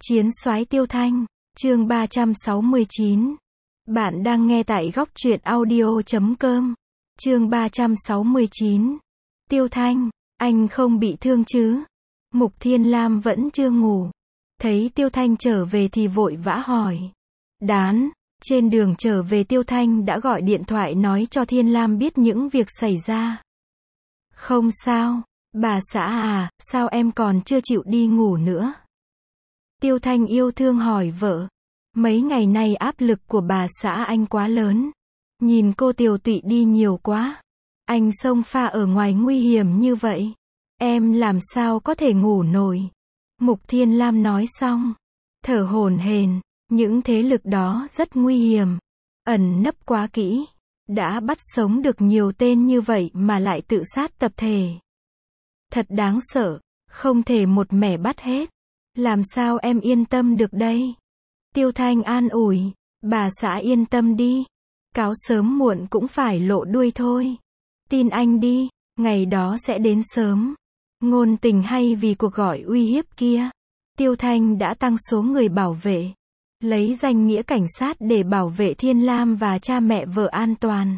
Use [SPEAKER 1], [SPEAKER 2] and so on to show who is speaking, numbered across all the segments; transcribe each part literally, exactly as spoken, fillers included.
[SPEAKER 1] Chiến soái Tiêu Thanh, chương ba trăm sáu mươi chín. Bạn đang nghe tại góc truyện audio chấm com. Chương ba trăm sáu mươi chín. Tiêu Thanh, anh không bị thương chứ? Mục Thiên Lam vẫn chưa ngủ. Thấy Tiêu Thanh trở về thì vội vã hỏi. Đán, trên đường trở về Tiêu Thanh đã gọi điện thoại nói cho Thiên Lam biết những việc xảy ra. Không sao, bà xã à, sao em còn chưa chịu đi ngủ nữa? Tiêu Thanh yêu thương hỏi vợ. Mấy ngày nay áp lực của bà xã anh quá lớn. Nhìn cô tiều tụy đi nhiều quá. Anh xông pha ở ngoài nguy hiểm như vậy. Em làm sao có thể ngủ nổi. Mục Thiên Lam nói xong. Thở hổn hển, những thế lực đó rất nguy hiểm. Ẩn nấp quá kỹ. Đã bắt sống được nhiều tên như vậy mà lại tự sát tập thể. Thật đáng sợ, không thể một mẻ bắt hết. Làm sao em yên tâm được đây? Tiêu Thanh an ủi, bà xã yên tâm đi. Cáo sớm muộn cũng phải lộ đuôi thôi. Tin anh đi, ngày đó sẽ đến sớm. Ngôn tình hay vì cuộc gọi uy hiếp kia. Tiêu Thanh đã tăng số người bảo vệ. Lấy danh nghĩa cảnh sát để bảo vệ Thiên Lam và cha mẹ vợ an toàn.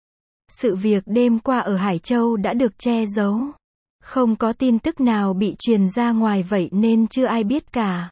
[SPEAKER 1] Sự việc đêm qua ở Hải Châu đã được che giấu. Không có tin tức nào bị truyền ra ngoài vậy nên chưa ai biết cả.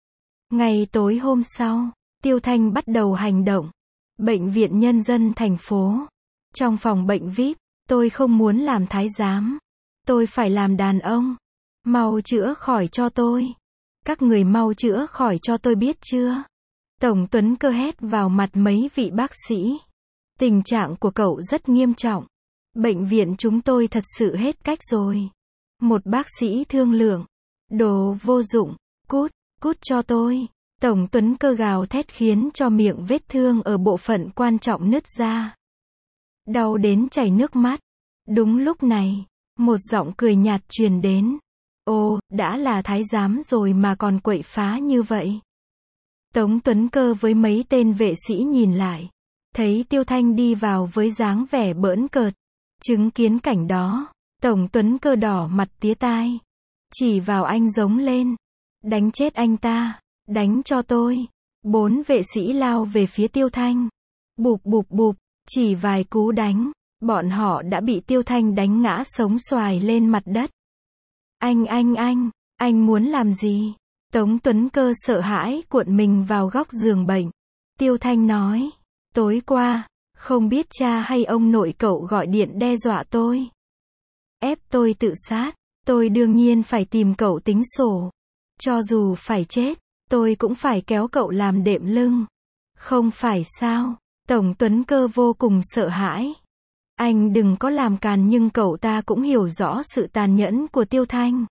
[SPEAKER 1] Ngày tối hôm sau, Tiêu Thanh bắt đầu hành động. Bệnh viện Nhân dân thành phố. Trong phòng bệnh vi ai pi, tôi không muốn làm thái giám. Tôi phải làm đàn ông. Mau chữa khỏi cho tôi. Các người mau chữa khỏi cho tôi biết chưa? Tổng Tuấn Cơ hét vào mặt mấy vị bác sĩ. Tình trạng của cậu rất nghiêm trọng. Bệnh viện chúng tôi thật sự hết cách rồi. Một bác sĩ thương lượng. Đồ vô dụng, cút, cút cho tôi. Tổng Tuấn Cơ gào thét khiến cho miệng vết thương ở bộ phận quan trọng nứt ra. Đau đến chảy nước mắt. Đúng lúc này, một giọng cười nhạt truyền đến. Ồ, đã là thái giám rồi mà còn quậy phá như vậy. Tống Tuấn Cơ với mấy tên vệ sĩ nhìn lại. Thấy Tiêu Thanh đi vào với dáng vẻ bỡn cợt. Chứng kiến cảnh đó. Tổng Tuấn Cơ đỏ mặt tía tai. Chỉ vào anh giống lên. Đánh chết anh ta. Đánh cho tôi. Bốn vệ sĩ lao về phía Tiêu Thanh. Bụp bụp bụp. Chỉ vài cú đánh. Bọn họ đã bị Tiêu Thanh đánh ngã sống xoài lên mặt đất. Anh anh anh. Anh muốn làm gì? Tống Tuấn Cơ sợ hãi cuộn mình vào góc giường bệnh. Tiêu Thanh nói. Tối qua. Không biết cha hay ông nội cậu gọi điện đe dọa tôi. Ép tôi tự sát, tôi đương nhiên phải tìm cậu tính sổ. Cho dù phải chết, tôi cũng phải kéo cậu làm đệm lưng. Không phải sao? Tổng Tuấn Cơ vô cùng sợ hãi. Anh đừng có làm càn nhưng cậu ta cũng hiểu rõ sự tàn nhẫn của Tiêu Thanh.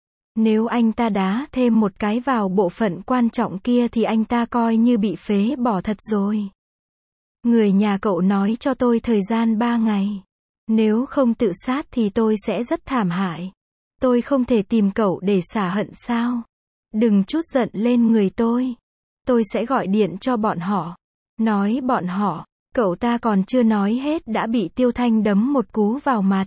[SPEAKER 1] Nếu anh ta đá thêm một cái vào bộ phận quan trọng kia thì anh ta coi như bị phế bỏ thật rồi. Người nhà cậu nói cho tôi thời gian ba ngày. Nếu không tự sát thì tôi sẽ rất thảm hại. Tôi không thể tìm cậu để xả hận sao? Đừng chút giận lên người tôi. Tôi sẽ gọi điện cho bọn họ. Nói bọn họ, cậu ta còn chưa nói hết đã bị Tiêu Thanh đấm một cú vào mặt.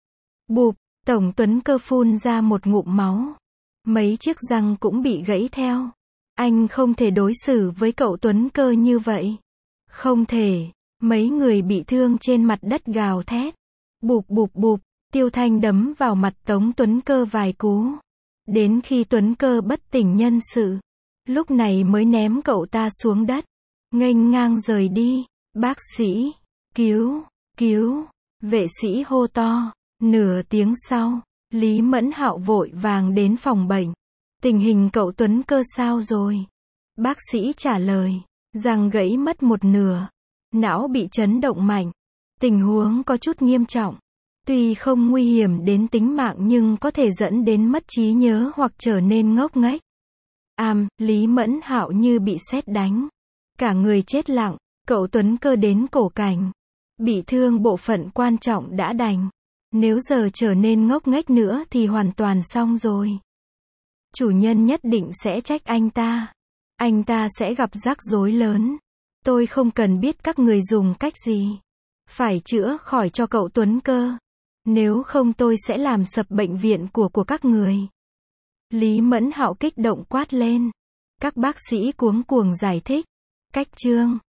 [SPEAKER 1] Bụp, Tổng Tuấn Cơ phun ra một ngụm máu. Mấy chiếc răng cũng bị gãy theo. Anh không thể đối xử với cậu Tuấn Cơ như vậy. Không thể. Mấy người bị thương trên mặt đất gào thét. Bụp bụp bụp, Tiêu Thanh đấm vào mặt Tống Tuấn Cơ vài cú. Đến khi Tuấn Cơ bất tỉnh nhân sự. Lúc này mới ném cậu ta xuống đất. Nghênh ngang rời đi. Bác sĩ, cứu, cứu, vệ sĩ hô to. Nửa tiếng sau, Lý Mẫn Hạo vội vàng đến phòng bệnh. Tình hình cậu Tuấn Cơ sao rồi? Bác sĩ trả lời, răng gãy mất một nửa. Não bị chấn động mạnh. Tình huống có chút nghiêm trọng. Tuy không nguy hiểm đến tính mạng nhưng có thể dẫn đến mất trí nhớ hoặc trở nên ngốc nghếch. Am, Lý Mẫn Hạo như bị sét đánh. Cả người chết lặng, cậu Tuấn Cơ đến cổ cảnh. Bị thương bộ phận quan trọng đã đành. Nếu giờ trở nên ngốc nghếch nữa thì hoàn toàn xong rồi. Chủ nhân nhất định sẽ trách anh ta. Anh ta sẽ gặp rắc rối lớn. Tôi không cần biết các người dùng cách gì. Phải chữa khỏi cho cậu Tuấn Cơ. Nếu không tôi sẽ làm sập bệnh viện của của các người. Lý Mẫn Hạo kích động quát lên. Các bác sĩ cuống cuồng giải thích. Cách chương